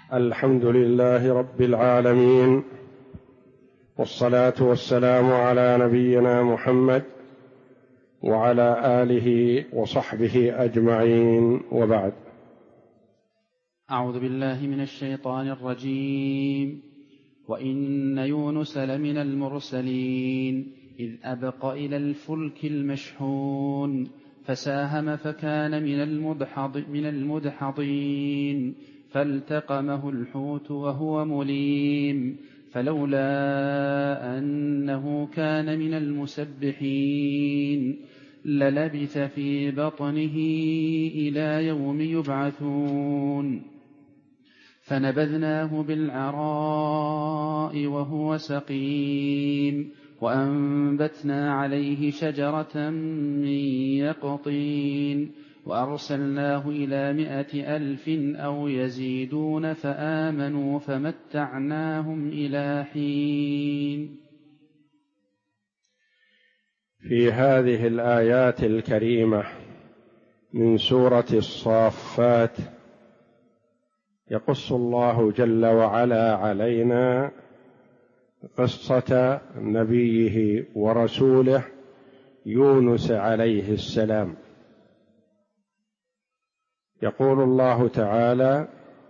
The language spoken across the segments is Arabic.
الحمد لله رب العالمين، والصلاة والسلام على نبينا محمد وعلى آله وصحبه أجمعين، وبعد. أعوذ بالله من الشيطان الرجيم. وإن يونس لمن المرسلين إذ أبق إلى الفلك المشحون فساهم فكان من المدحضين فالتقمه الحوت وهو مليم فلولا أنه كان من المسبحين للبث في بطنه إلى يوم يبعثون فنبذناه بالعراء وهو سقيم وأنبتنا عليه شجرة من يقطين وأرسلناه إلى 100,000 أو يزيدون فآمنوا فمتعناهم إلى حين. في هذه الآيات الكريمة من سورة الصافات يقص الله جل وعلا علينا قصة نبيه ورسوله يونس عليه السلام. يقول الله تعالى: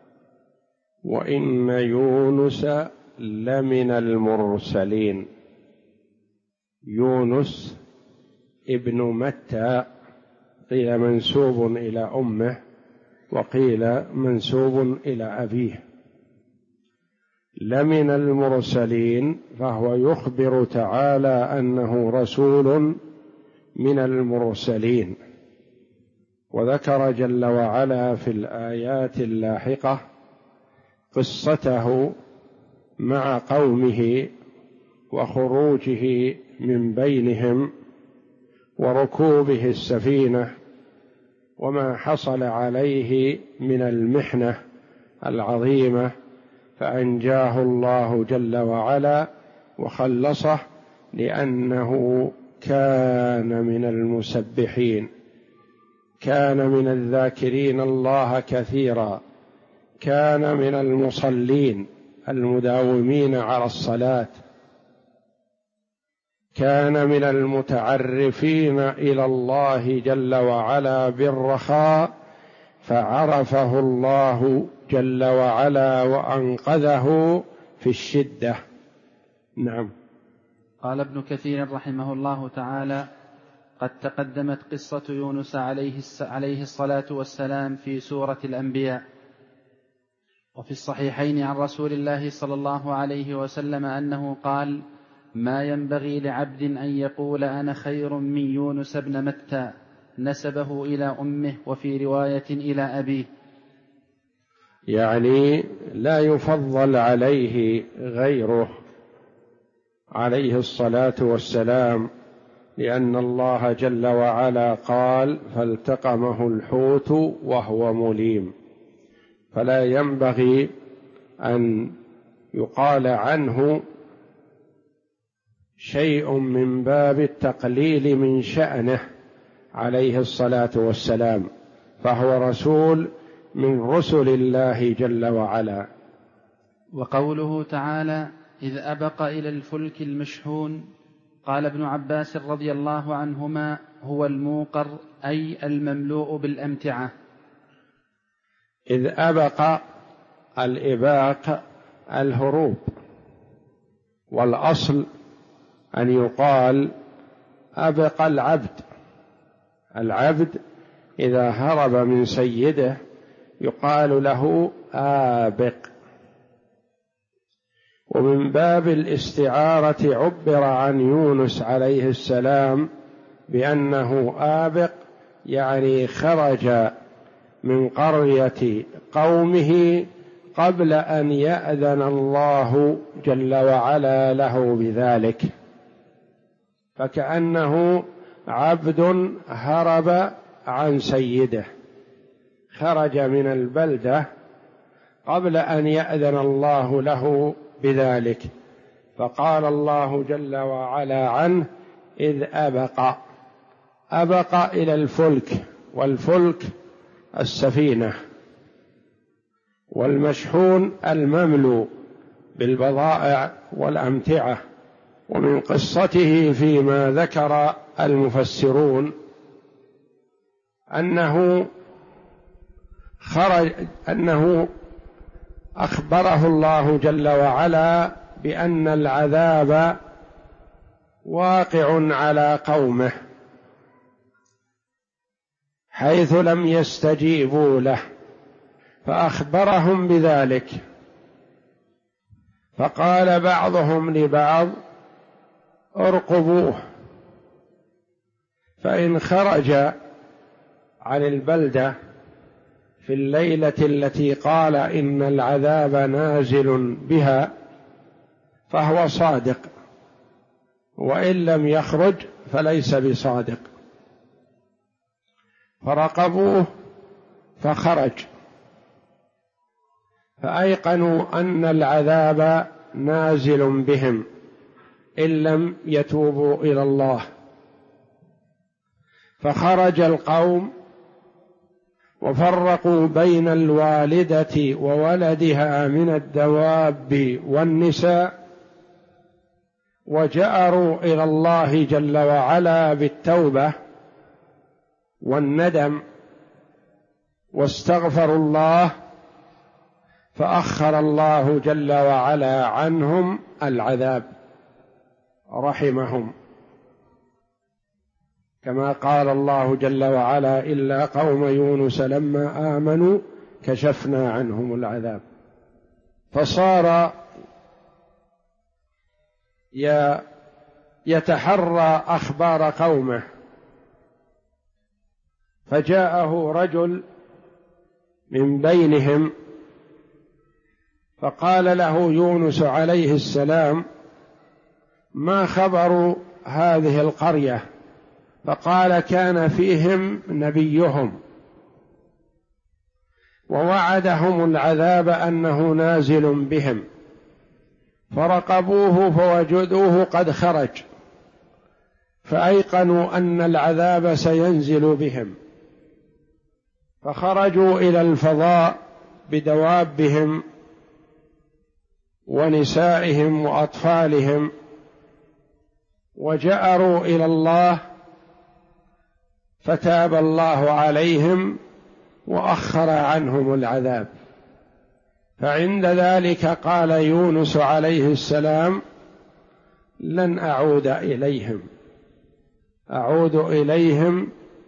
وإن يونس لمن المرسلين. يونس ابن متى، قيل منسوب إلى أمه وقيل منسوب إلى أبيه. لمن المرسلين، فهو يخبر تعالى أنه رسول من المرسلين، وذكر جل وعلا في الآيات اللاحقة قصته مع قومه وخروجه من بينهم وركوبه السفينة وما حصل عليه من المحنة العظيمة، فأنجاه الله جل وعلا وخلصه لأنه كان من المسبحين، كان من الذاكرين الله كثيرا، كان من المصلين المداومين على الصلاة، كان من المتعرفين إلى الله جل وعلا بالرخاء، فعرفه الله جل وعلا وأنقذه في الشدة. نعم. قال ابن كثير رحمه الله تعالى: قد تقدمت قصة يونس عليه الصلاة والسلام في سورة الأنبياء، وفي الصحيحين عن رسول الله صلى الله عليه وسلم أنه قال: ما ينبغي لعبد أن يقول أنا خير من يونس بن متى، نسبه إلى أمه، وفي رواية إلى أبيه، يعني لا يفضل عليه غيره عليه الصلاة والسلام، لأن الله جل وعلا قال: فالتقمه الحوت وهو مليم، فلا ينبغي أن يقال عنه شيء من باب التقليل من شأنه عليه الصلاة والسلام، فهو رسول من رسل الله جل وعلا. وقوله تعالى: إذ أبق إلى الفلك المشحون، قال ابن عباس رضي الله عنهما: هو الموقر، أي المملوء بالأمتعة. إذ أبق، الإباق الهروب، والأصل أن يقال أبق العبد. العبد إذا هرب من سيده يقال له آبق. ومن باب الاستعارة عبر عن يونس عليه السلام بأنه آبق، يعني خرج من قرية قومه قبل أن يأذن الله جل وعلا له بذلك، فكأنه عبد هرب عن سيده، خرج من البلدة قبل أن يأذن الله له بذلك، فقال الله جل وعلا عنه: إذ أبق إلى الفلك، والفلك السفينة، والمشحون المملو بالبضائع والأمتعة. ومن قصته فيما ذكر المفسرون أنه أخبره الله جل وعلا بأن العذاب واقع على قومه حيث لم يستجيبوا له، فأخبرهم بذلك. فقال بعضهم لبعض: ارقبوه، فإن خرج عن البلدة في الليلة التي قال إن العذاب نازل بها فهو صادق، وإن لم يخرج فليس بصادق. فرقبوه فخرج، فأيقنوا أن العذاب نازل بهم إن لم يتوبوا إلى الله. فخرج القوم وفرقوا بين الوالدة وولدها من الدواب والنساء، وجأروا إلى الله جل وعلا بالتوبة والندم واستغفروا الله، فأخر الله جل وعلا عنهم العذاب رحمهم، كما قال الله جل وعلا: إلا قوم يونس لما آمنوا كشفنا عنهم العذاب. فصار يتحرى أخبار قومه، فجاءه رجل من بينهم فقال له يونس عليه السلام: ما خبر هذه القرية؟ فقال: كان فيهم نبيهم ووعدهم العذاب أنه نازل بهم، فرقبوه فوجدوه قد خرج، فأيقنوا أن العذاب سينزل بهم، فخرجوا إلى الفضاء بدوابهم ونسائهم وأطفالهم، وجأروا إلى الله، فتاب الله عليهم وأخر عنهم العذاب. فعند ذلك قال يونس عليه السلام: لن أعود إليهم، أعود إليهم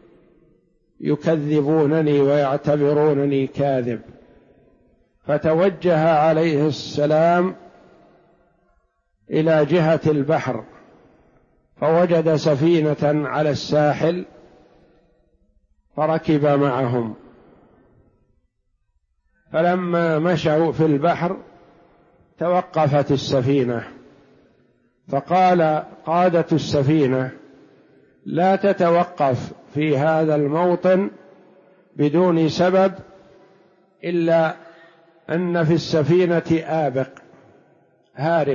يكذبونني ويعتبرونني كاذب. فتوجه عليه السلام إلى جهة البحر، فوجد سفينة على الساحل فركب معهم. فلما مشوا في البحر توقفت السفينة، فقال قادة السفينة: لا تتوقف في هذا الموطن بدون سبب، إلا أن في السفينة آبق هارب،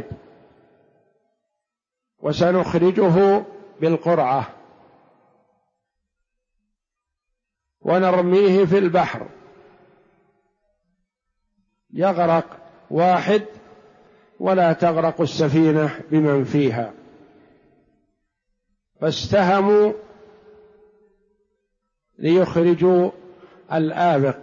وسنخرجه بالقرعة ونرميه في البحر، يغرق واحد ولا تغرق السفينة بمن فيها. فاستهموا ليخرجوا الآبق،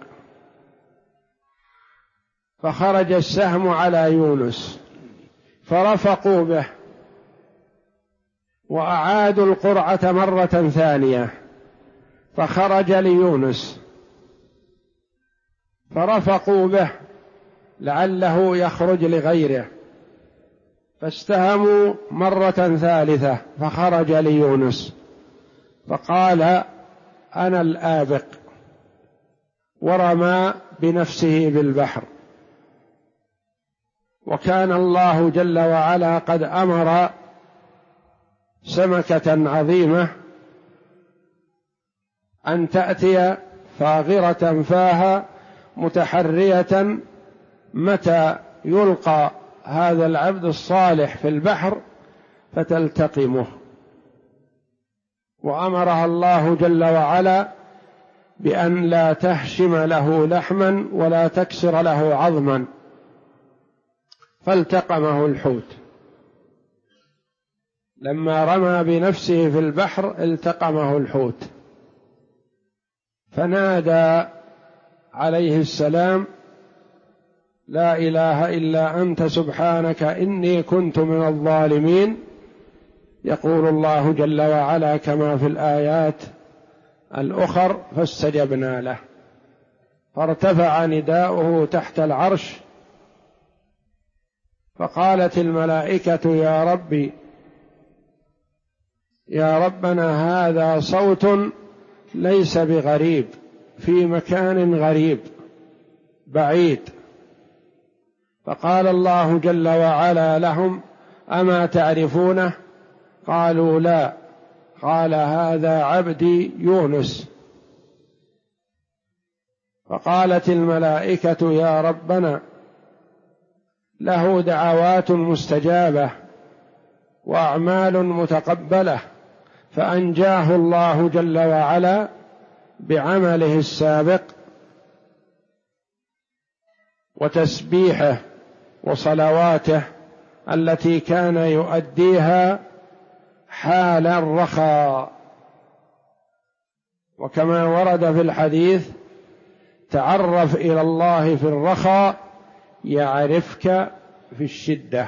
فخرج السهم على يونس فرفقوا به وأعادوا القرعة مرة ثانية، فخرج ليونس فرفقوا به لعله يخرج لغيره، فاستهموا مرة ثالثة فخرج ليونس، فقال: أنا الآبق، ورمى بنفسه بالبحر. وكان الله جل وعلا قد أمر سمكة عظيمة أن تأتي فاغرة فاها متحرية متى يلقى هذا العبد الصالح في البحر فتلتقمه، وأمرها الله جل وعلا بأن لا تهشم له لحما ولا تكسر له عظما، فالتقمه الحوت. لما رمى بنفسه في البحر التقمه الحوت، فنادى عليه السلام: لا إله إلا أنت سبحانك إني كنت من الظالمين. يقول الله جل وعلا كما في الآيات الأخر: فاستجبنا له، فارتفع نداؤه تحت العرش، فقالت الملائكة: يا ربي يا ربنا، هذا صوت ليس بغريب، في مكان غريب بعيد. فقال الله جل وعلا لهم: أما تعرفونه؟ قالوا: لا. قال: هذا عبدي يونس. فقالت الملائكة: يا ربنا، له دعوات مستجابة وأعمال متقبلة، فأنجاه الله جل وعلا بعمله السابق وتسبيحه وصلواته التي كان يؤديها حال الرخاء. وكما ورد في الحديث: تعرف إلى الله في الرخاء يعرفك في الشدة.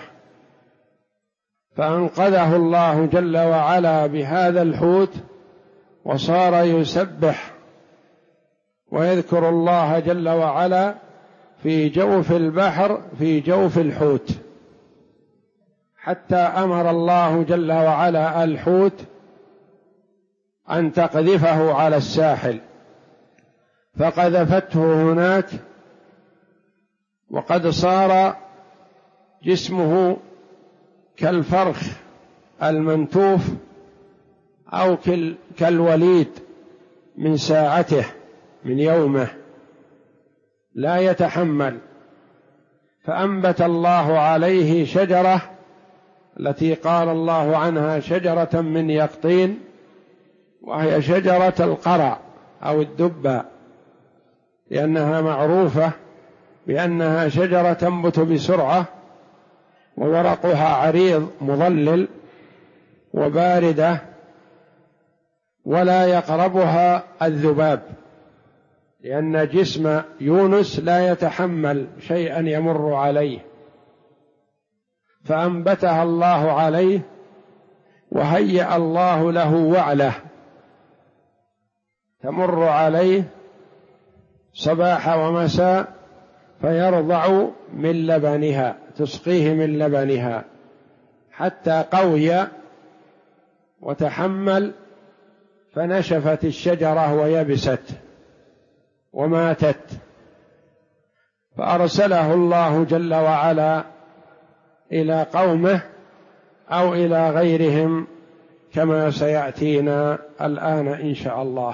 فأنقذه الله جل وعلا بهذا الحوت، وصار يسبح ويذكر الله جل وعلا في جوف البحر في جوف الحوت، حتى أمر الله جل وعلا الحوت أن تقذفه على الساحل، فقذفته هناك، وقد صار جسمه كالفرخ المنتوف أو كالوليد من ساعته من يومه، لا يتحمل. فأنبت الله عليه شجرة التي قال الله عنها: شجرة من يقطين، وهي شجرة القرع أو الدبة، لأنها معروفة بأنها شجرة تنبت بسرعة، وورقها عريض مظلل وباردة، ولا يقربها الذباب، لأن جسم يونس لا يتحمل شيئا يمر عليه، فأنبتها الله عليه، وهيأ الله له وعلة تمر عليه صباح ومساء، فيرضع من لبنها، تسقيه من لبنها حتى قوي وتحمل، فنشفت الشجرة ويبست وماتت. فأرسله الله جل وعلا إلى قومه أو إلى غيرهم، كما سيأتينا الآن إن شاء الله.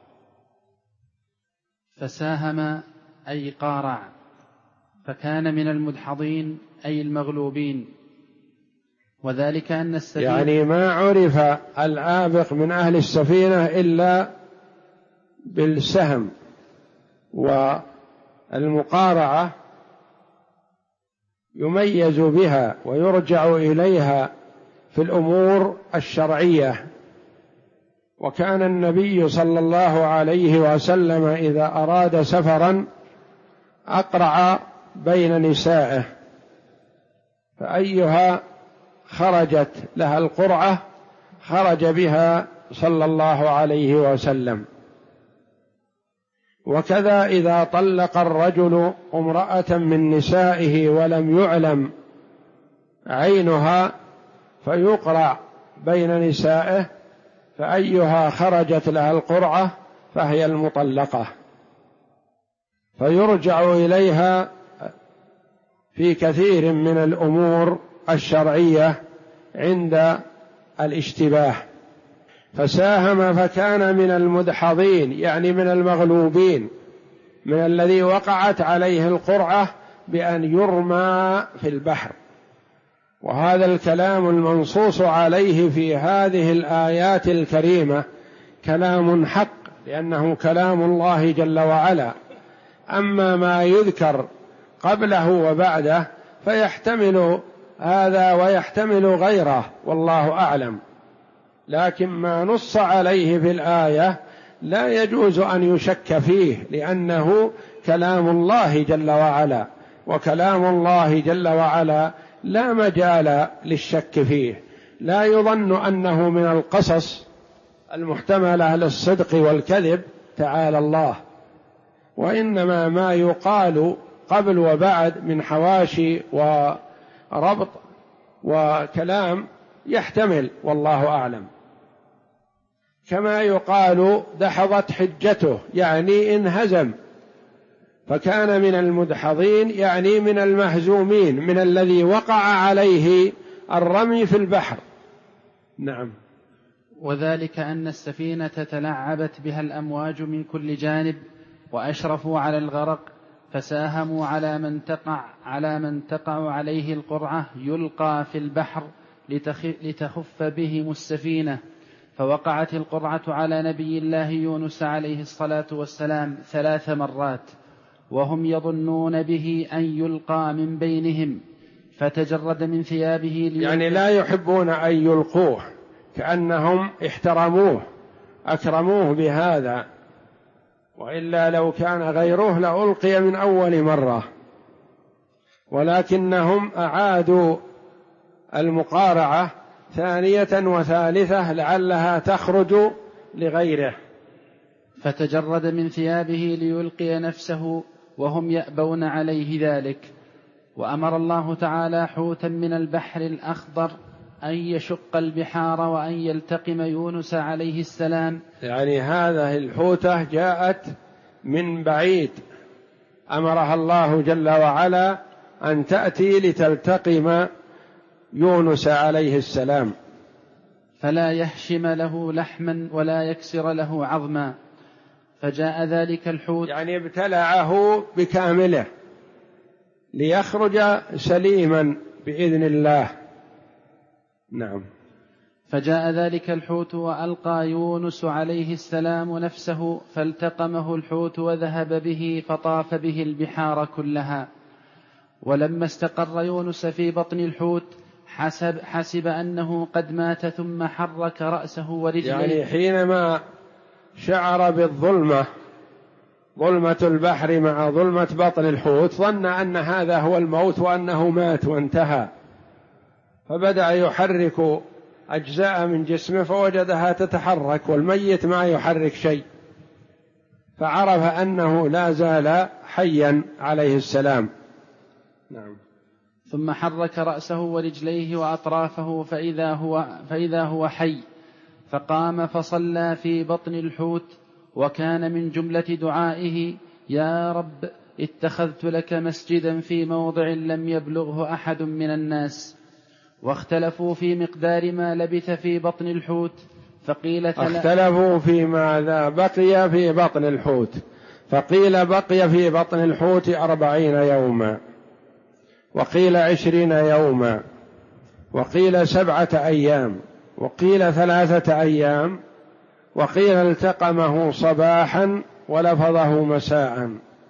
فساهم أي قارع، فكان من المدحضين أي المغلوبين، وذلك أن السفينة، يعني ما عرف الآبق من أهل السفينة إلا بالسهم، والمقارعة يميز بها ويرجع إليها في الأمور الشرعية. وكان النبي صلى الله عليه وسلم إذا أراد سفرا أقرع بين نسائه، فأيها خرجت لها القرعة خرج بها صلى الله عليه وسلم. وكذا إذا طلق الرجل امرأة من نسائه ولم يعلم عينها فيقرع بين نسائه، فأيها خرجت لها القرعة فهي المطلقة، فيرجع إليها في كثير من الأمور الشرعية عند الاشتباه. فساهم فكان من المدحضين، يعني من المغلوبين، من الذي وقعت عليه القرعة بأن يرمى في البحر. وهذا الكلام المنصوص عليه في هذه الآيات الكريمة كلام حق لأنه كلام الله جل وعلا. أما ما يذكر قبله وبعده فيحتمل هذا ويحتمل غيره والله أعلم، لكن ما نص عليه في الآية لا يجوز أن يشك فيه، لأنه كلام الله جل وعلا، وكلام الله جل وعلا لا مجال للشك فيه. لا يظن أنه من القصص المحتملة للصدق والكذب تعالى الله، وإنما ما يقال قبل وبعد من حواشي وربط وكلام يحتمل والله أعلم. كما يقال دحضت حجته، يعني انهزم، فكان من المدحضين، يعني من المهزومين، من الذي وقع عليه الرمي في البحر. نعم. وذلك أن السفينة تلعبت بها الأمواج من كل جانب، وأشرفوا على الغرق، فساهموا على من تقع عليه القرعة يلقى في البحر لتخف بهم السفينة، فوقعت القرعة على نبي الله يونس عليه الصلاة والسلام 3 مرات، وهم يظنون به أن يلقى من بينهم، فتجرد من ثيابه يعني لا يحبون أن يلقوه، كأنهم احترموه أكرموه بهذا، وإلا لو كان غيره لألقي من أول مرة، ولكنهم أعادوا المقارعة 2 وثالثة لعلها تخرج لغيره. فتجرد من ثيابه ليلقي نفسه وهم يأبون عليه ذلك. وأمر الله تعالى حوتا من البحر الأخضر أن يشق البحار وأن يلتقم يونس عليه السلام. يعني هذه الحوتة جاءت من بعيد، أمرها الله جل وعلا أن تأتي لتلتقم يونس عليه السلام، فلا يهشم له لحما ولا يكسر له عظما. فجاء ذلك الحوت، يعني ابتلعه بكامله ليخرج سليما بإذن الله. نعم. فجاء ذلك الحوت وألقى يونس عليه السلام نفسه، فالتقمه الحوت وذهب به، فطاف به البحار كلها. ولما استقر يونس في بطن الحوت حسب أنه قد مات، ثم حرك رأسه ورجليه. يعني حينما شعر بالظلمة، ظلمة البحر مع ظلمة بطن الحوت، ظن أن هذا هو الموت وأنه مات وانتهى، فبدأ يحرك أجزاء من جسمه فوجدها تتحرك والميت ما يحرك شيء، فعرف أنه لا زال حيا عليه السلام. نعم. ثم حرك رأسه ورجليه وأطرافه فإذا هو حي، فقام فصلى في بطن الحوت، وكان من جملة دعائه: يا رب اتخذت لك مسجدا في موضع لم يبلغه أحد من الناس. واختلفوا في مقدار ما لبث في بطن الحوت، فقيل اختلفوا في ماذا بقي في بطن الحوت، فقيل بقي في بطن الحوت 40 يوما، وقيل 20 يوما، وقيل 7 أيام، وقيل 3 أيام، وقيل التقمه صباحا ولفظه مساء.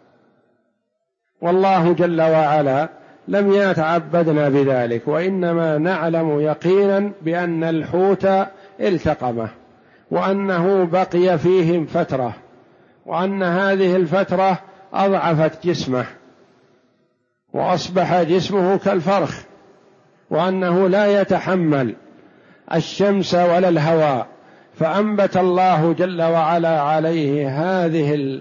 والله جل وعلا لم يتعبدنا بذلك، وإنما نعلم يقينا بأن الحوت التقمه، وأنه بقي فيهم فترة، وأن هذه الفترة أضعفت جسمه وأصبح جسمه كالفرخ، وأنه لا يتحمل الشمس ولا الهواء، فأنبت الله جل وعلا عليه هذه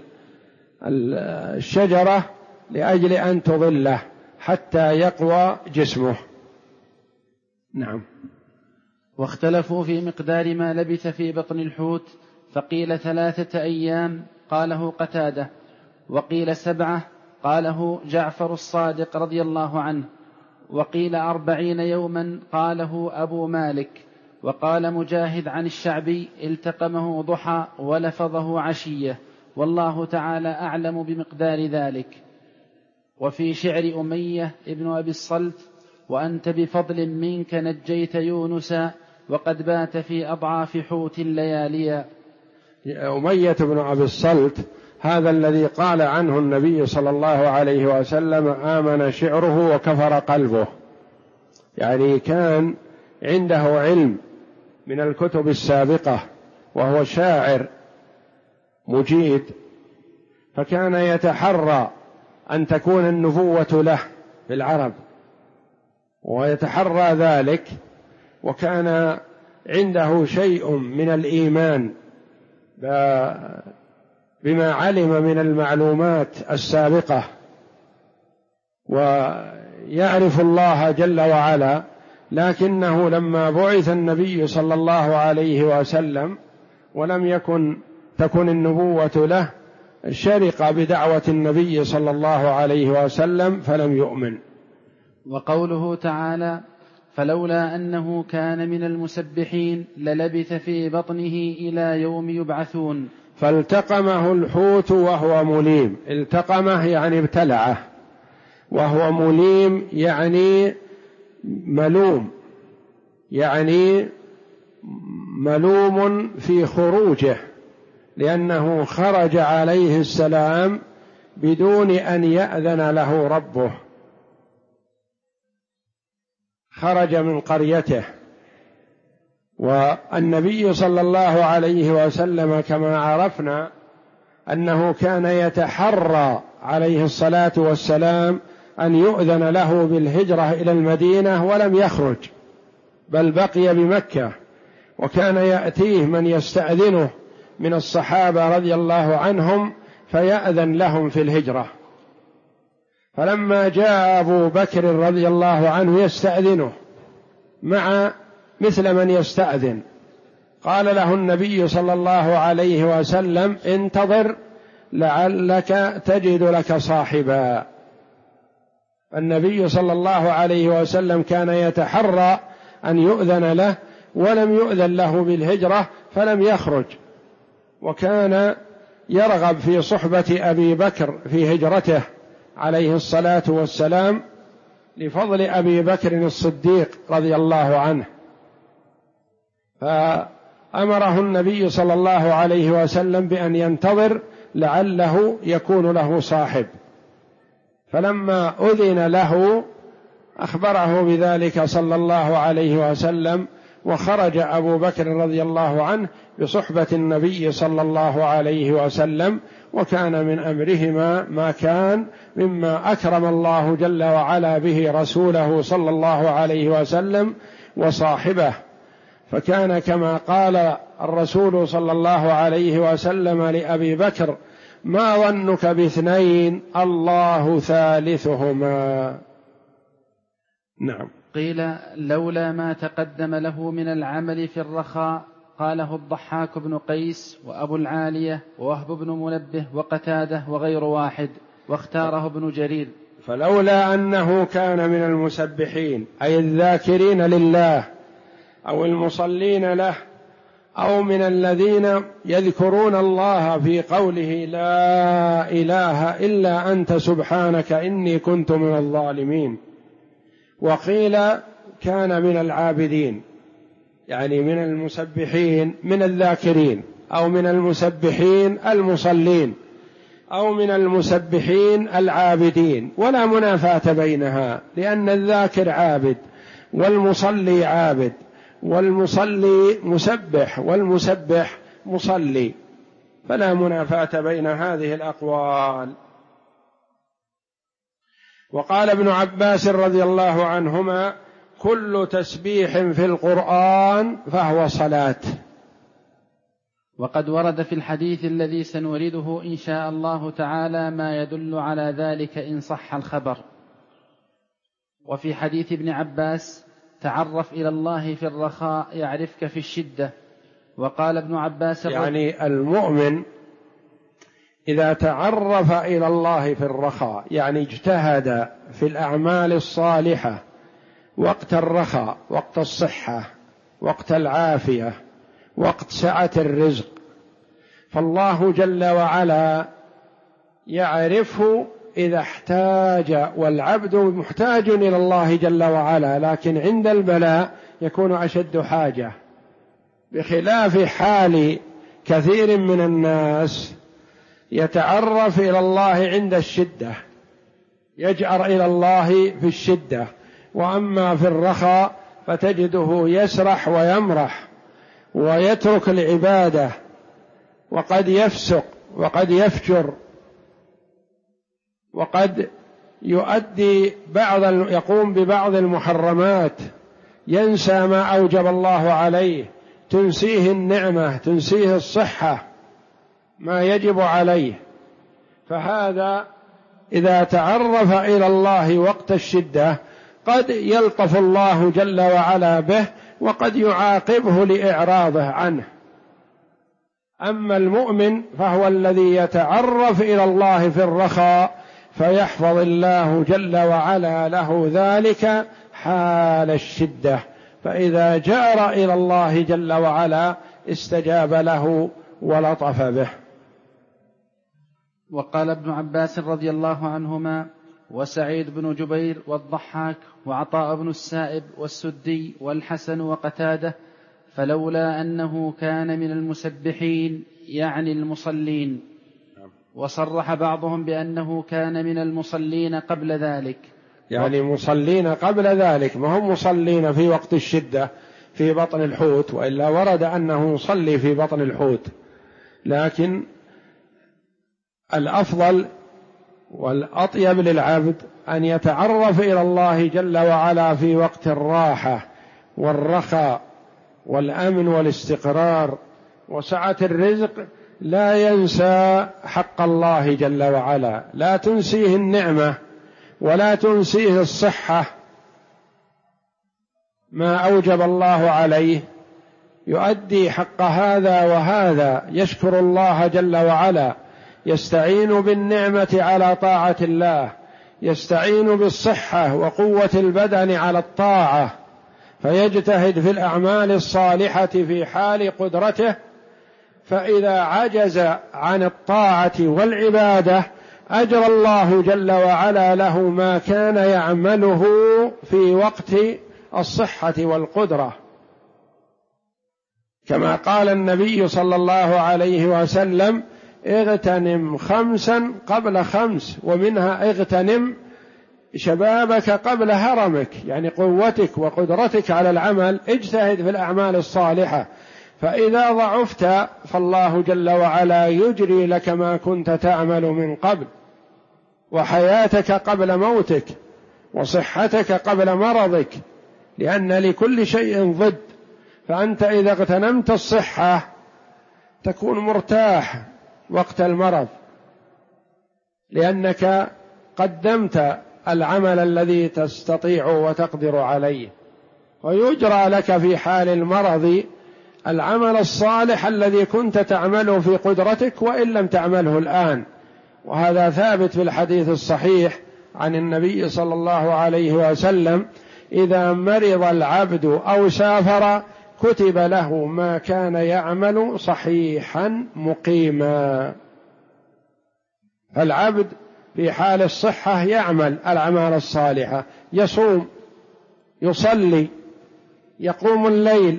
الشجرة لأجل أن تظله حتى يقوى جسمه. نعم. واختلفوا في مقدار ما لبث في بطن الحوت، فقيل 3 أيام قاله قتادة، وقيل 7 قاله جعفر الصادق رضي الله عنه، وقيل 40 يوما قاله أبو مالك، وقال مجاهد عن الشعبي: التقمه ضحى ولفظه عشية، والله تعالى أعلم بمقدار ذلك. وفي شعر أمية ابن أبي الصلت: وأنت بفضل منك نجيت يونس، وقد بات في أضعاف حوت اللياليا. أمية بن أبي الصلت هذا الذي قال عنه النبي صلى الله عليه وسلم آمن شعره وكفر قلبه، يعني كان عنده علم من الكتب السابقة وهو شاعر مجيد، فكان يتحرى أن تكون النبوة له في العرب ويتحرى ذلك، وكان عنده شيء من الإيمان بما علم من المعلومات السابقة، ويعرف الله جل وعلا، لكنه لما بعث النبي صلى الله عليه وسلم ولم تكن النبوة له شرق بدعوة النبي صلى الله عليه وسلم فلم يؤمن. وقوله تعالى فلولا أنه كان من المسبحين للبث في بطنه إلى يوم يبعثون. فالتقمه الحوت وهو مليم، التقمه يعني ابتلعه، وهو مليم يعني ملوم، يعني ملوم في خروجه، لأنه خرج عليه السلام بدون أن يأذن له ربه، خرج من قريته. والنبي صلى الله عليه وسلم كما عرفنا أنه كان يتحرى عليه الصلاة والسلام أن يؤذن له بالهجرة إلى المدينة ولم يخرج، بل بقي بمكة، وكان يأتيه من يستأذنه من الصحابة رضي الله عنهم فيأذن لهم في الهجرة. فلما جاء أبو بكر رضي الله عنه يستأذنه مثل من يستأذن، قال له النبي صلى الله عليه وسلم انتظر لعلك تجد لك صاحبا. النبي صلى الله عليه وسلم كان يتحرى أن يؤذن له ولم يؤذن له بالهجرة فلم يخرج، وكان يرغب في صحبة أبي بكر في هجرته عليه الصلاة والسلام لفضل أبي بكر الصديق رضي الله عنه، فأمره النبي صلى الله عليه وسلم بأن ينتظر لعله يكون له صاحب. فلما أذن له أخبره بذلك صلى الله عليه وسلم، وخرج أبو بكر رضي الله عنه بصحبة النبي صلى الله عليه وسلم، وكان من أمرهما ما كان مما أكرم الله جل وعلا به رسوله صلى الله عليه وسلم وصاحبه. فكان كما قال الرسول صلى الله عليه وسلم لأبي بكر ما ظنك باثنين الله ثالثهما. نعم. قيل لولا ما تقدم له من العمل في الرخاء، قاله الضحاك بن قيس وأبو العالية ووهب بن منبه وقتاده وغير واحد، واختاره ابن جرير. فلولا أنه كان من المسبحين أي الذاكرين لله أو المصلين له أو من الذين يذكرون الله في قوله لا إله إلا أنت سبحانك إني كنت من الظالمين. وقيل كان من العابدين، يعني من المسبحين من الذاكرين، أو من المسبحين المصلين، أو من المسبحين العابدين، ولا منافاة بينها، لأن الذاكر عابد والمصلي عابد، والمصلي مسبح والمسبح مصلي، فلا منافاة بين هذه الأقوال. وقال ابن عباس رضي الله عنهما كل تسبيح في القرآن فهو صلاة. وقد ورد في الحديث الذي سنورده إن شاء الله تعالى ما يدل على ذلك إن صح الخبر. وفي حديث ابن عباس تعرف إلى الله في الرخاء يعرفك في الشدة. وقال ابن عباس يعني المؤمن إذا تعرف إلى الله في الرخاء، يعني اجتهد في الأعمال الصالحة وقت الرخاء، وقت الصحة، وقت العافية، وقت سعة الرزق، فالله جل وعلا يعرفه إذا احتاج، والعبد محتاج إلى الله جل وعلا، لكن عند البلاء يكون أشد حاجة، بخلاف حال كثير من الناس يتعرف إلى الله عند الشدة، يجأر إلى الله في الشدة، وأما في الرخاء فتجده يسرح ويمرح ويترك العبادة، وقد يفسق وقد يفجر، وقد يقوم ببعض المحرمات، ينسى ما أوجب الله عليه، تنسيه النعمة، تنسيه الصحة، ما يجب عليه. فهذا إذا تعرف إلى الله وقت الشدة قد يلطف الله جل وعلا به، وقد يعاقبه لإعراضه عنه. أما المؤمن فهو الذي يتعرف إلى الله في الرخاء فيحفظ الله جل وعلا له ذلك حال الشدة، فإذا جار إلى الله جل وعلا استجاب له ولطف به. وقال ابن عباس رضي الله عنهما وسعيد بن جبير والضحاك وعطاء بن السائب والسدي والحسن وقتاده: فلولا أنه كان من المسبحين يعني المصلين. وصرح بعضهم بأنه كان من المصلين قبل ذلك، يعني مصلين قبل ذلك، ما هم مصلين في وقت الشدة في بطن الحوت، وإلا ورد أنه يصلي في بطن الحوت، لكن الأفضل والأطيب للعبد أن يتعرف إلى الله جل وعلا في وقت الراحة والرخاء والأمن والاستقرار وسعة الرزق، لا ينسى حق الله جل وعلا، لا تنسيه النعمة ولا تنسيه الصحة، ما أوجب الله عليه، يؤدي حق هذا وهذا، يشكر الله جل وعلا، يستعين بالنعمة على طاعة الله، يستعين بالصحة وقوة البدن على الطاعة، فيجتهد في الأعمال الصالحة في حال قدرته، فإذا عجز عن الطاعة والعبادة أجرى الله جل وعلا له ما كان يعمله في وقت الصحة والقدرة، كما قال النبي صلى الله عليه وسلم: اغتنم 5 قبل 5، ومنها اغتنم شبابك قبل هرمك، يعني قوتك وقدرتك على العمل، اجتهد في الأعمال الصالحة، فإذا ضعفت فالله جل وعلا يجري لك ما كنت تعمل من قبل، وحياتك قبل موتك، وصحتك قبل مرضك، لأن لكل شيء ضد. فأنت إذا اغتنمت الصحة تكون مرتاح وقت المرض، لأنك قدمت العمل الذي تستطيع وتقدر عليه، ويجرى لك في حال المرض العمل الصالح الذي كنت تعمله في قدرتك وإن لم تعمله الآن. وهذا ثابت في الحديث الصحيح عن النبي صلى الله عليه وسلم: إذا مرض العبد أو سافر كتب له ما كان يعمل صحيحا مقيما. العبد في حال الصحة يعمل الأعمال الصالحة، يصوم، يصلي، يقوم الليل،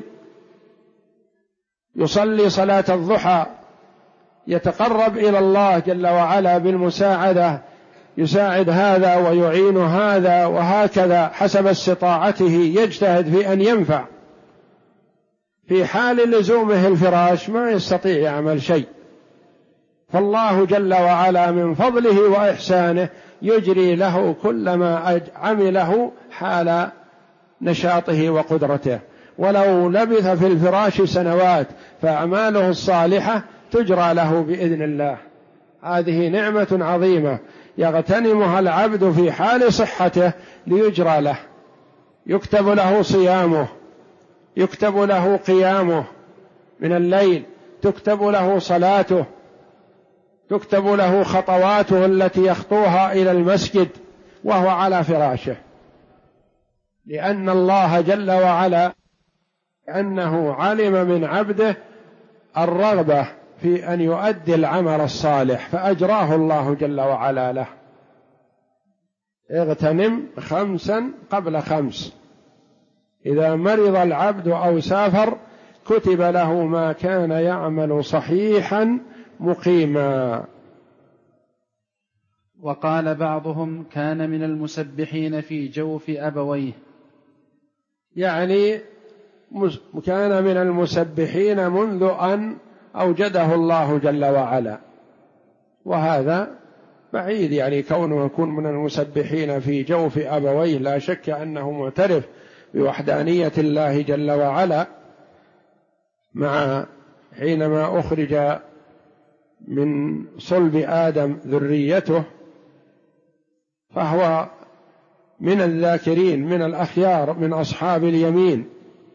يصلي صلاة الضحى، يتقرب إلى الله جل وعلا بالمساعدة، يساعد هذا ويعين هذا، وهكذا حسب استطاعته يجتهد في أن ينفع. في حال لزومه الفراش ما يستطيع يعمل شيء، فالله جل وعلا من فضله وإحسانه يجري له كل ما عمله حال نشاطه وقدرته، ولو لبث في الفراش سنوات فأعماله الصالحة تجرى له بإذن الله. هذه نعمة عظيمة يغتنمها العبد في حال صحته ليجرى له، يكتب له صيامه، يكتب له قيامه من الليل، تكتب له صلاته، تكتب له خطواته التي يخطوها إلى المسجد وهو على فراشه، لأن الله جل وعلا أنه علم من عبده الرغبة في أن يؤدي العمل الصالح فأجراه الله جل وعلا له. اغتنم 5 قبل 5، إذا مرض العبد أو سافر كتب له ما كان يعمل صحيحا مقيما. وقال بعضهم كان من المسبحين في جوف أبويه، يعني كان من المسبحين منذ أن أوجده الله جل وعلا، وهذا بعيد، يعني كونه يكون من المسبحين في جوف أبويه لا شك أنه معترف بوحدانية الله جل وعلا، مع حينما أخرج من صلب آدم ذريته فهو من الذاكرين من الأخيار من أصحاب اليمين،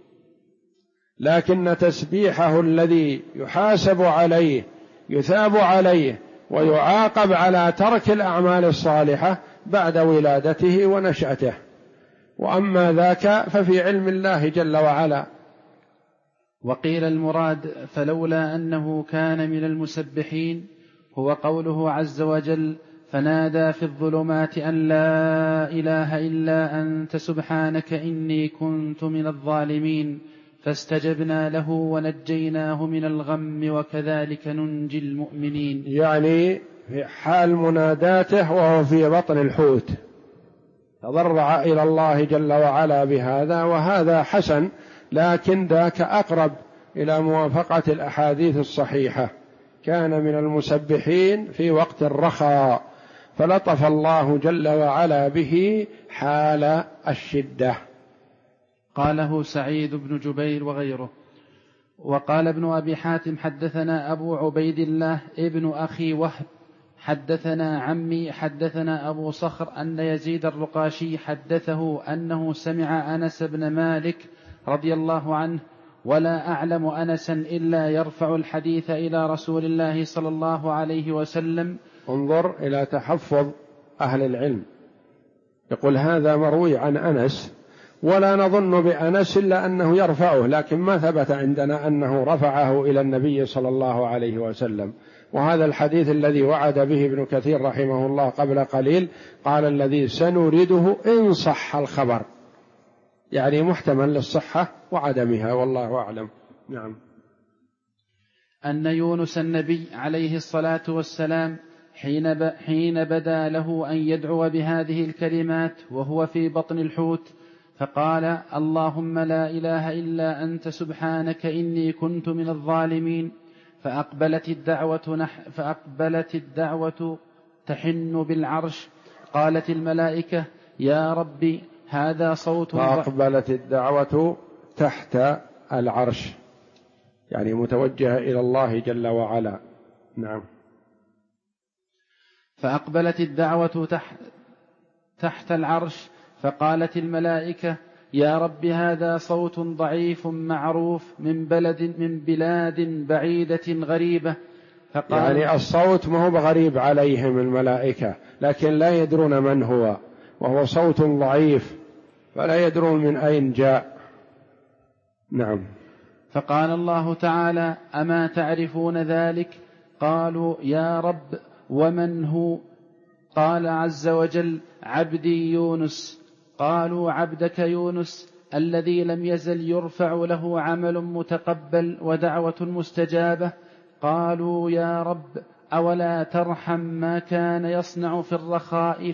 لكن تسبيحه الذي يحاسب عليه يثاب عليه ويعاقب على ترك الأعمال الصالحة بعد ولادته ونشأته، وأما ذاك ففي علم الله جل وعلا. وقيل المراد فلولا أنه كان من المسبحين هو قوله عز وجل فنادى في الظلمات أن لا إله إلا أنت سبحانك إني كنت من الظالمين فاستجبنا له ونجيناه من الغم وكذلك ننجي المؤمنين. يعني في حال مناداته وهو في بطن الحوت تضرع إلى الله جل وعلا بهذا، وهذا حسن، لكن ذاك أقرب إلى موافقة الأحاديث الصحيحة. كان من المسبحين في وقت الرخاء فلطف الله جل وعلا به حال الشدة. قاله سعيد بن جبير وغيره. وقال ابن أبي حاتم حدثنا أبو عبيد الله ابن أخي وهب حدثنا عمي حدثنا أبو صخر أن يزيد الرقاشي حدثه أنه سمع أنس بن مالك رضي الله عنه ولا أعلم أنسا إلا يرفع الحديث إلى رسول الله صلى الله عليه وسلم. انظر إلى تحفظ أهل العلم، يقول هذا مروي عن أنس ولا نظن بأنس إلا أنه يرفعه، لكن ما ثبت عندنا أنه رفعه إلى النبي صلى الله عليه وسلم. وهذا الحديث الذي وعد به ابن كثير رحمه الله قبل قليل قال الذي سنريده إن صح الخبر، يعني محتمل للصحة وعدمها، والله أعلم. نعم. أن يونس النبي عليه الصلاة والسلام حين بدا له أن يدعو بهذه الكلمات وهو في بطن الحوت فقال اللهم لا إله إلا أنت سبحانك إني كنت من الظالمين، فأقبلت الدعوة تحن بالعرش. قالت الملائكة يا ربي هذا صوت فأقبلت الدعوة تحت العرش، يعني متوجهة إلى الله جل وعلا. نعم. فأقبلت الدعوة تحت العرش فقالت الملائكة يا رب هذا صوت ضعيف معروف من بلاد بعيدة غريبة. فقال يعني الصوت ما هو بغريب عليهم الملائكة، لكن لا يدرون من هو، وهو صوت ضعيف فلا يدرون من أين جاء. نعم. فقال الله تعالى أما تعرفون ذلك؟ قالوا يا رب ومن هو؟ قال عز وجل عبدي يونس. قالوا عبدك يونس الذي لم يزل يرفع له عمل متقبل ودعوة مستجابة. قالوا يا رب أولا ترحم ما كان يصنع في الرخاء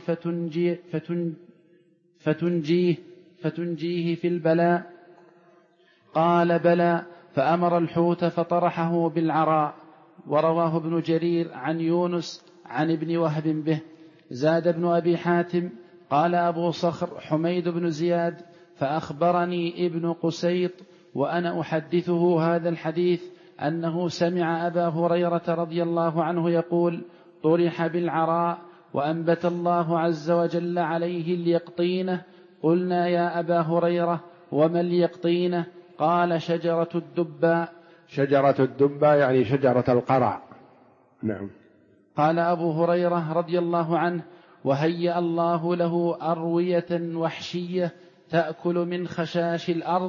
فتنجيه في البلاء؟ قال بلى، فأمر الحوت فطرحه بالعراء. ورواه ابن جرير عن يونس عن ابن وهب به. زاد ابن أبي حاتم قال أبو صخر حميد بن زياد فأخبرني ابن قسيط وأنا أحدثه هذا الحديث أنه سمع أبا هريرة رضي الله عنه يقول طرح بالعراء وأنبت الله عز وجل عليه اليقطينة. قلنا يا أبا هريرة وما اليقطينة؟ قال شجرة الدباء. شجرة الدباء يعني شجرة القرع. نعم. قال أبو هريرة رضي الله عنه وهيأ الله له أروية وحشية تأكل من خشاش الأرض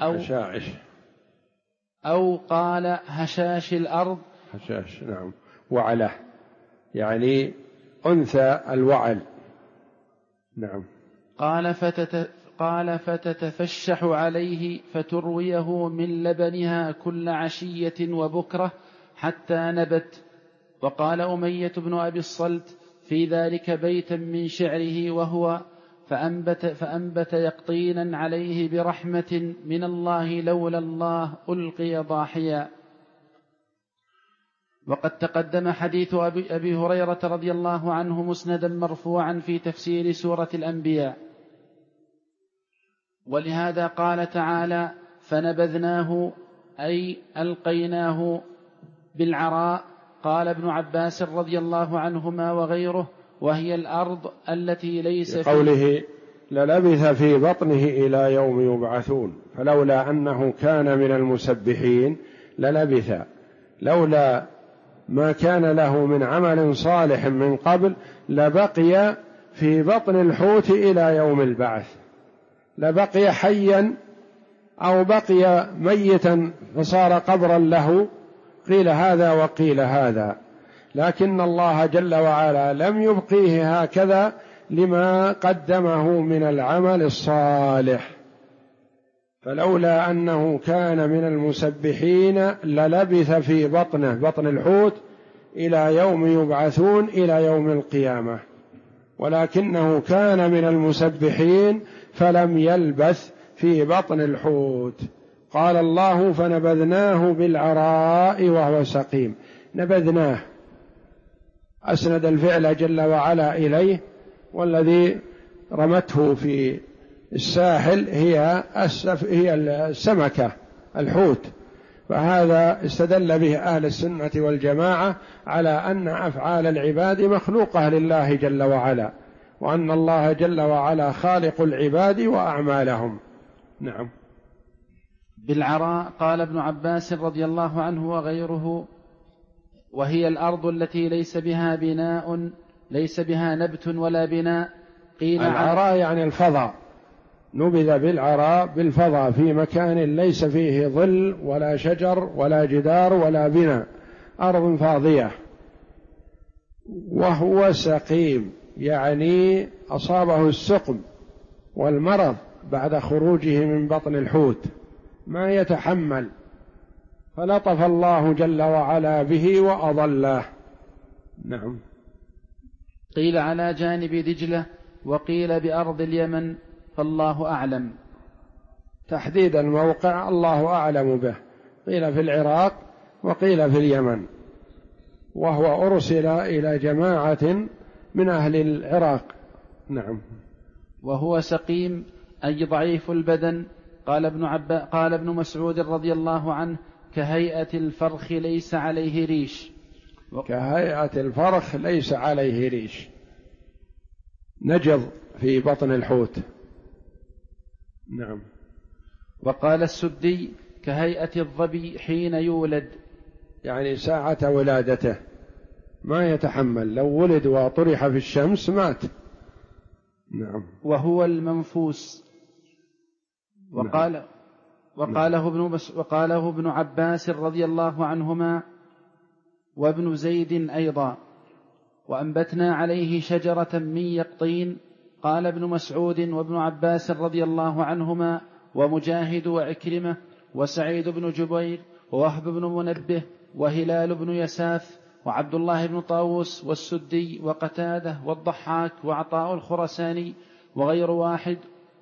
أو قال هشاش الأرض. هشاش نعم. وعله يعني أنثى الوعل. نعم. قال فتتفشح عليه فترويه من لبنها كل عشية وبكرة حتى نبت. وقال أمية بن أبي الصلت في ذلك بيتا من شعره وهو فأنبت يقطينا عليه برحمة من الله لولا الله ألقي ضاحيا. وقد تقدم حديث أبي هريرة رضي الله عنه مسندا مرفوعا في تفسير سورة الأنبياء، ولهذا قال تعالى فنبذناه أي ألقيناه بالعراء. قال ابن عباس رضي الله عنهما وغيره وهي الأرض التي ليس فيها قوله للبث في بطنه إلى يوم يبعثون، فلولا أنه كان من المسبحين للبث، لولا ما كان له من عمل صالح من قبل لبقي في بطن الحوت إلى يوم البعث، لبقي حيا أو بقي ميتا فصار قبرا له، قيل هذا وقيل هذا، لكن الله جل وعلا لم يبقيه هكذا لما قدمه من العمل الصالح. فلولا أنه كان من المسبحين للبث في بطنه بطن الحوت إلى يوم يبعثون إلى يوم القيامة، ولكنه كان من المسبحين فلم يلبث في بطن الحوت. قال الله فنبذناه بالعراء وهو سقيم. نبذناه أسند الفعل جل وعلا إليه، والذي رمته في الساحل هي السمكة الحوت، فهذا استدل به أهل السنة والجماعة على أن أفعال العباد مخلوقة لله جل وعلا، وأن الله جل وعلا خالق العباد وأعمالهم. نعم. بالعراء قال ابن عباس رضي الله عنه وغيره وهي الأرض التي ليس بها نبت ولا بناء. قيل العراء يعني الفضاء، نبذ بالعراء بالفضاء في مكان ليس فيه ظل ولا شجر ولا جدار ولا بناء، أرض فاضية. وهو سقيم يعني أصابه السقم والمرض بعد خروجه من بطن الحوت، ما يتحمل، فلطف الله جل وعلا به وأضله. نعم. قيل على جانب دجلة وقيل بأرض اليمن، فالله أعلم. تحديد الموقع الله أعلم به، قيل في العراق وقيل في اليمن، وهو أرسل إلى جماعة من أهل العراق. نعم. وهو سقيم أي ضعيف البدن. قال ابن مسعود رضي الله عنه كهيئة الفرخ ليس عليه ريش. كهيئة الفرخ ليس عليه ريش، نجض في بطن الحوت. نعم. وقال السدي كهيئة الظبي حين يولد، يعني ساعة ولادته ما يتحمل، لو ولد وطرح في الشمس مات. نعم. وهو المنفوس. وقاله ابن عباس رضي الله عنهما وابن زيد أيضا. وأنبتنا عليه شجرة من يقطين. قال ابن مسعود وابن عباس رضي الله عنهما ومجاهد وعكرمة وسعيد بن جبير ووهب بن منبه وهلال بن يساف وعبد الله بن طاووس والسدي وقتاده والضحاك وعطاء الخرساني وغير واحد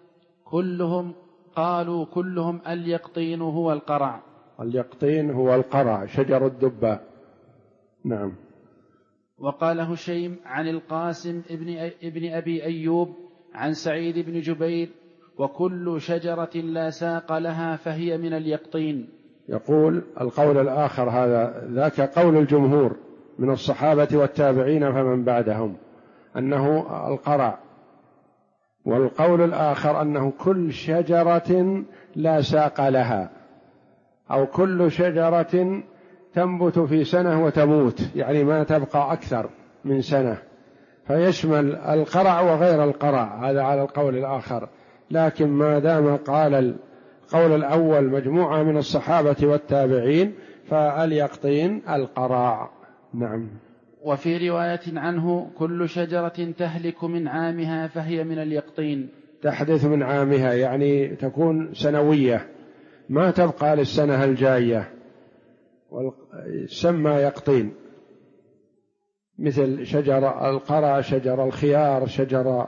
كلهم اليقطين هو القرع. اليقطين هو القرع، شجر الدباء. نعم. وقال هشيم عن القاسم ابن أبي أيوب عن سعيد بن جبير وكل شجرة لا ساق لها فهي من اليقطين. يقول القول الآخر هذا ذاك قول الجمهور من الصحابة والتابعين فمن بعدهم أنه القرع، والقول الآخر أنه كل شجرة لا ساق لها، أو كل شجرة تنبت في سنة وتموت، يعني ما تبقى أكثر من سنة، فيشمل القرع وغير القرع، هذا على القول الآخر. لكن ما دام قال القول الأول مجموعة من الصحابة والتابعين فاليقطين القرع. نعم. وفي رواية عنه كل شجرة تهلك من عامها فهي من اليقطين. تحدث من عامها، يعني تكون سنوية ما تبقى للسنة الجاية، وسمى يقطين، مثل شجر القرع، شجر الخيار، شجر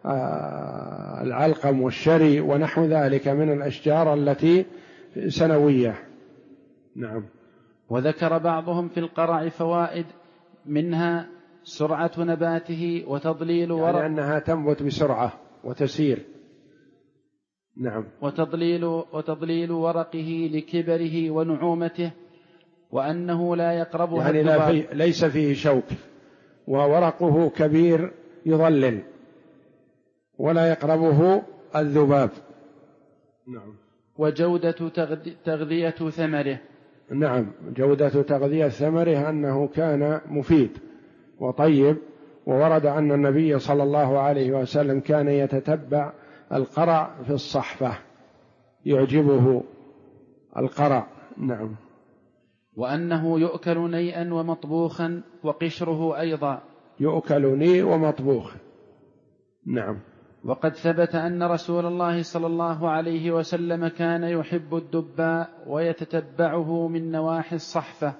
العلقم والشري ونحو ذلك من الأشجار التي سنوية. نعم. وذكر بعضهم في القرع فوائد، منها سرعة نباته وتضليل ورق، يعني أنها تنبت بسرعة وتسير. نعم. وتضليل ورقه لكبره ونعومته، وأنه لا يقربها يعني الذباب، ليس فيه شوك، وورقه كبير يظلل ولا يقربه الذباب. نعم. وجودة تغذية ثمره. نعم، جودة تغذية ثمره أنه كان مفيد وطيب، وورد أن النبي صلى الله عليه وسلم كان يتتبع القرع في الصحفة، يعجبه القرع. نعم. وأنه يؤكل نيئا ومطبوخا، وقشره أيضا يؤكل نيء ومطبوخ. نعم. وقد ثبت أن رسول الله صلى الله عليه وسلم كان يحب الدباء ويتتبعه من نواحي الصحفة.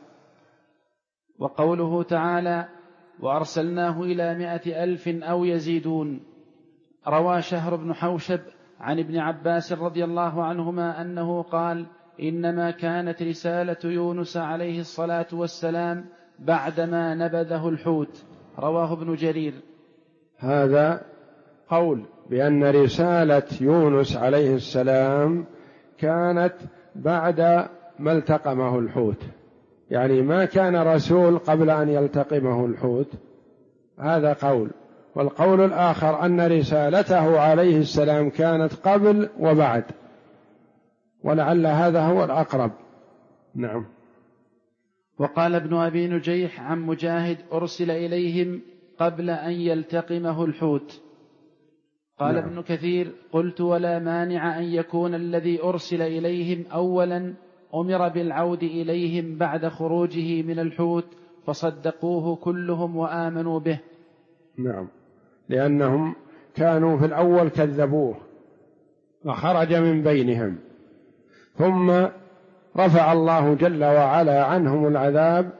وقوله تعالى: وأرسلناه إلى 100,000 أو يزيدون. روى شهر بن حوشب عن ابن عباس رضي الله عنهما أنه قال: إنما كانت رسالة يونس عليه الصلاة والسلام بعدما نبذه الحوت. رواه ابن جرير. هذا قول بأن رسالة يونس عليه السلام كانت بعد ما التقمه الحوت، يعني ما كان رسول قبل أن يلتقمه الحوت، هذا قول. والقول الآخر أن رسالته عليه السلام كانت قبل وبعد، ولعل هذا هو الأقرب. نعم. وقال ابن أبي نجيح عن مجاهد: أرسل إليهم قبل أن يلتقمه الحوت. قال نعم. ابن كثير: قلت: ولا مانع أن يكون الذي أرسل إليهم أولا أمر بالعود إليهم بعد خروجه من الحوت فصدقوه كلهم وآمنوا به. نعم، لأنهم كانوا في الأول كذبوه وخرج من بينهم، ثم رفع الله جل وعلا عنهم العذاب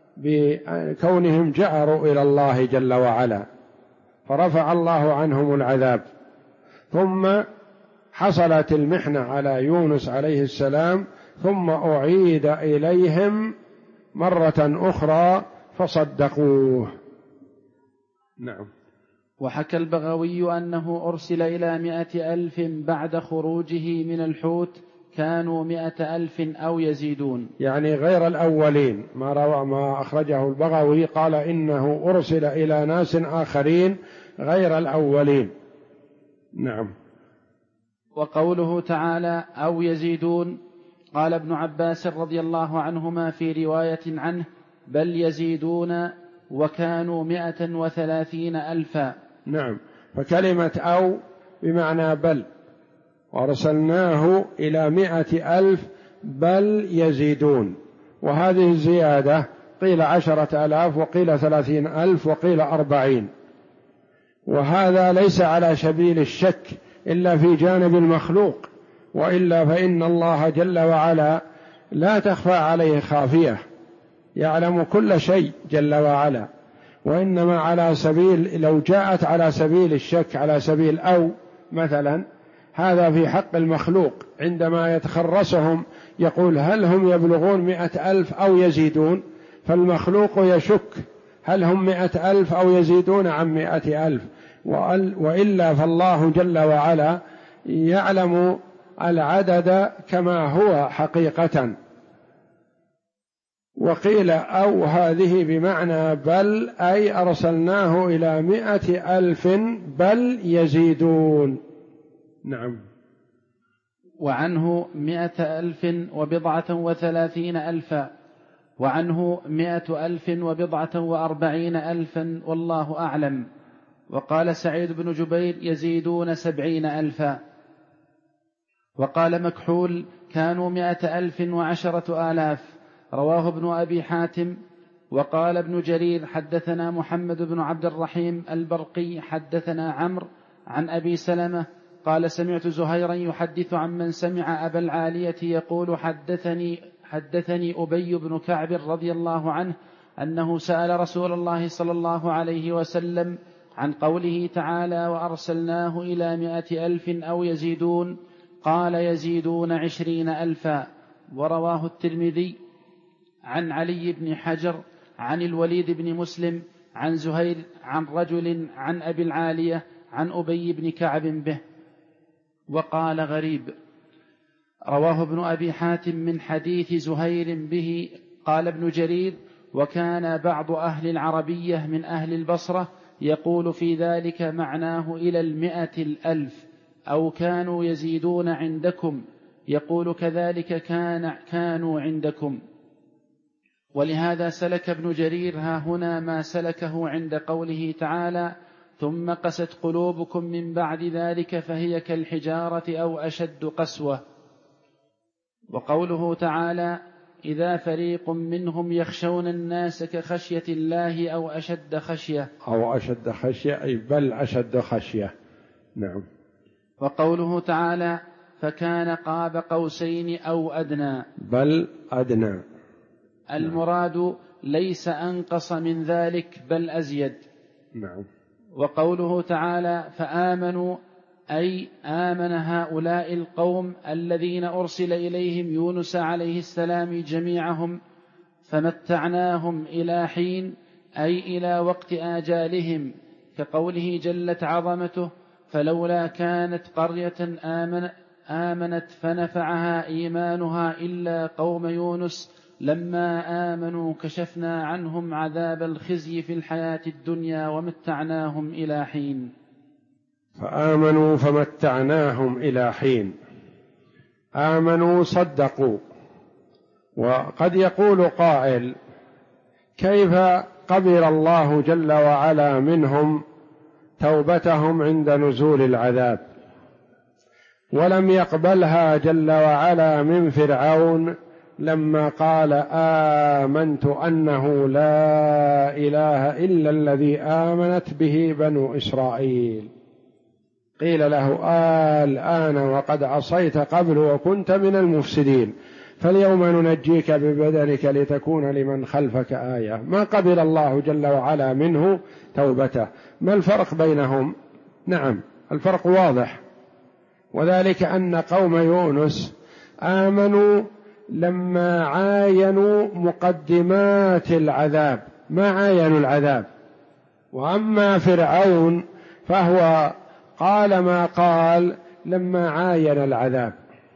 بكونهم جأروا إلى الله جل وعلا، فرفع الله عنهم العذاب، ثم حصلت المحنة على يونس عليه السلام، ثم أعيد إليهم مرة أخرى فصدقوه. نعم. وحكى البغوي أنه أرسل إلى 100,000 بعد خروجه من الحوت، كانوا 100,000 أو يزيدون، يعني غير الأولين. ما أخرجه البغوي قال إنه أرسل إلى ناس آخرين غير الأولين. نعم. وقوله تعالى: أو يزيدون، قال ابن عباس رضي الله عنهما في رواية عنه: بل يزيدون، وكانوا 130,000. نعم، فكلمة أو بمعنى بل، وأرسلناه إلى 100,000 بل يزيدون، وهذه الزيادة قيل 10,000 وقيل 30,000 وقيل 40، وهذا ليس على سبيل الشك إلا في جانب المخلوق، وإلا فإن الله جل وعلا لا تخفى عليه خافية، يعلم كل شيء جل وعلا. وإنما على سبيل، لو جاءت على سبيل الشك، على سبيل أو مثلا، هذا في حق المخلوق عندما يتخرسهم يقول هل هم يبلغون 100,000 أو يزيدون، فالمخلوق يشك هل هم 100,000 أو يزيدون عن 100,000، وإلا فالله جل وعلا يعلم العدد كما هو حقيقة. وقيل أو هذه بمعنى بل، أي أرسلناه إلى 100,000 بل يزيدون. نعم. وعنه 100,030,000، وعنه 100,040,000، والله أعلم. وقال سعيد بن جبير: يزيدون 70,000. وقال مكحول: كانوا 100,010,000. رواه ابن أبي حاتم. وقال ابن جرير: حدثنا محمد بن عبد الرحيم البرقي حدثنا عمرو عن أبي سلمة قال سمعت زهيرا يحدث عن من سمع أبا العالية يقول حدثني أبي بن كعب رضي الله عنه أنه سأل رسول الله صلى الله عليه وسلم عن قوله تعالى وأرسلناه إلى 100,000 أو يزيدون، قال يزيدون 20,000. ورواه الترمذي عن علي بن حجر عن الوليد بن مسلم عن زهير عن رجل عن أبي العالية عن أبي بن كعب به، وقال غريب. رواه ابن أبي حاتم من حديث زهير به. قال ابن جرير: وكان بعض أهل العربية من أهل البصرة يقول في ذلك معناه إلى 100,000 أو كانوا يزيدون عندكم، يقول كذلك كانوا عندكم. ولهذا سلك ابن جرير ها هنا ما سلكه عند قوله تعالى: ثم قست قلوبكم من بعد ذلك فهي كالحجارة أو أشد قسوة. وقوله تعالى: إذا فريق منهم يخشون الناس كخشية الله أو أشد خشية، أو أشد خشية أي بل أشد خشية. نعم. وقوله تعالى: فكان قاب قوسين أو أدنى، بل أدنى. المراد ليس أنقص من ذلك بل أزيد. نعم. وقوله تعالى: فآمنوا أي آمن هؤلاء القوم الذين أرسل إليهم يونس عليه السلام جميعهم، فمتعناهم إلى حين أي إلى وقت آجالهم، كقوله جلت عظمته: فلولا كانت قرية آمنت فنفعها إيمانها إلا قوم يونس لما آمنوا كشفنا عنهم عذاب الخزي في الحياة الدنيا ومتعناهم إلى حين. فآمنوا فمتعناهم إلى حين، آمنوا صدقوا. وقد يقول قائل: كيف قبل الله جل وعلا منهم توبتهم عند نزول العذاب، ولم يقبلها جل وعلا من فرعون لما قال آمنت أنه لا إله إلا الذي آمنت به بنو إسرائيل؟ قيل له الآن وقد عصيت قبل وكنت من المفسدين، فاليوم ننجيك ببدنك لتكون لمن خلفك آية. ما قبل الله جل وعلا منه توبته. ما الفرق بينهم؟ نعم، الفرق واضح، وذلك أن قوم يونس آمنوا لما عاينوا مقدمات العذاب، ما عاينوا العذاب. وأما فرعون فهو قال ما قال لما عاين العذاب.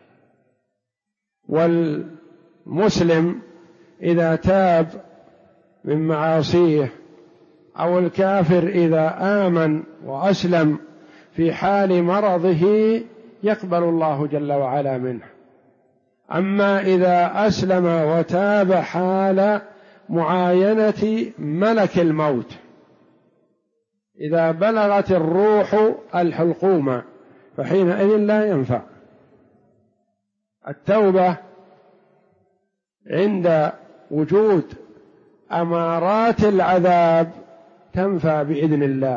والمسلم إذا تاب من معاصيه، أو الكافر إذا آمن وأسلم في حال مرضه يقبل الله جل وعلا منه. أما إذا أسلم وتاب حال معاينة ملك الموت، إذا بلغت الروح الحلقوم فحينئذ لا ينفع التوبة. عند وجود أمارات العذاب تنفع بإذن الله،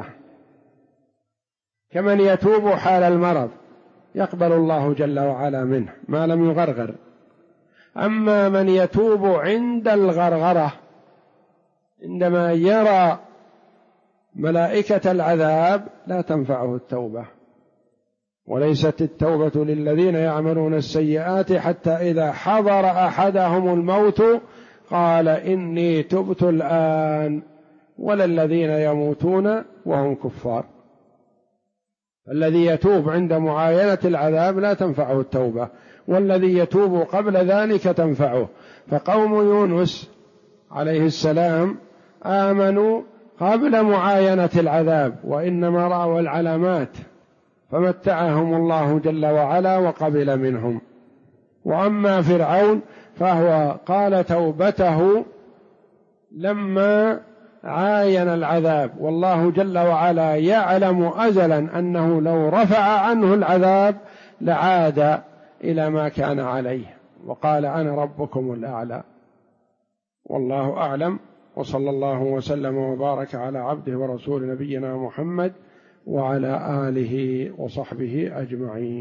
كمن يتوب حال المرض يقبل الله جل وعلا منه ما لم يغرغر. أما من يتوب عند الغرغرة، عندما يرى ملائكة العذاب، لا تنفعه التوبة. وليست التوبة للذين يعملون السيئات حتى إذا حضر أحدهم الموت قال إني تبت الآن، ولا الذين يموتون وهم كفار. الذي يتوب عند معاينة العذاب لا تنفعه التوبة، والذي يتوب قبل ذلك تنفعه. فقوم يونس عليه السلام آمنوا قبل معاينة العذاب، وإنما رأوا العلامات فمتعهم الله جل وعلا وقبل منهم. وأما فرعون فهو قال توبته لما عاين العذاب، والله جل وعلا يعلم أزلا أنه لو رفع عنه العذاب لعاد إلى ما كان عليه، وقال أنا ربكم الأعلى. والله أعلم، وصلى الله وسلم وبارك على عبده ورسول نبينا محمد وعلى آله وصحبه أجمعين.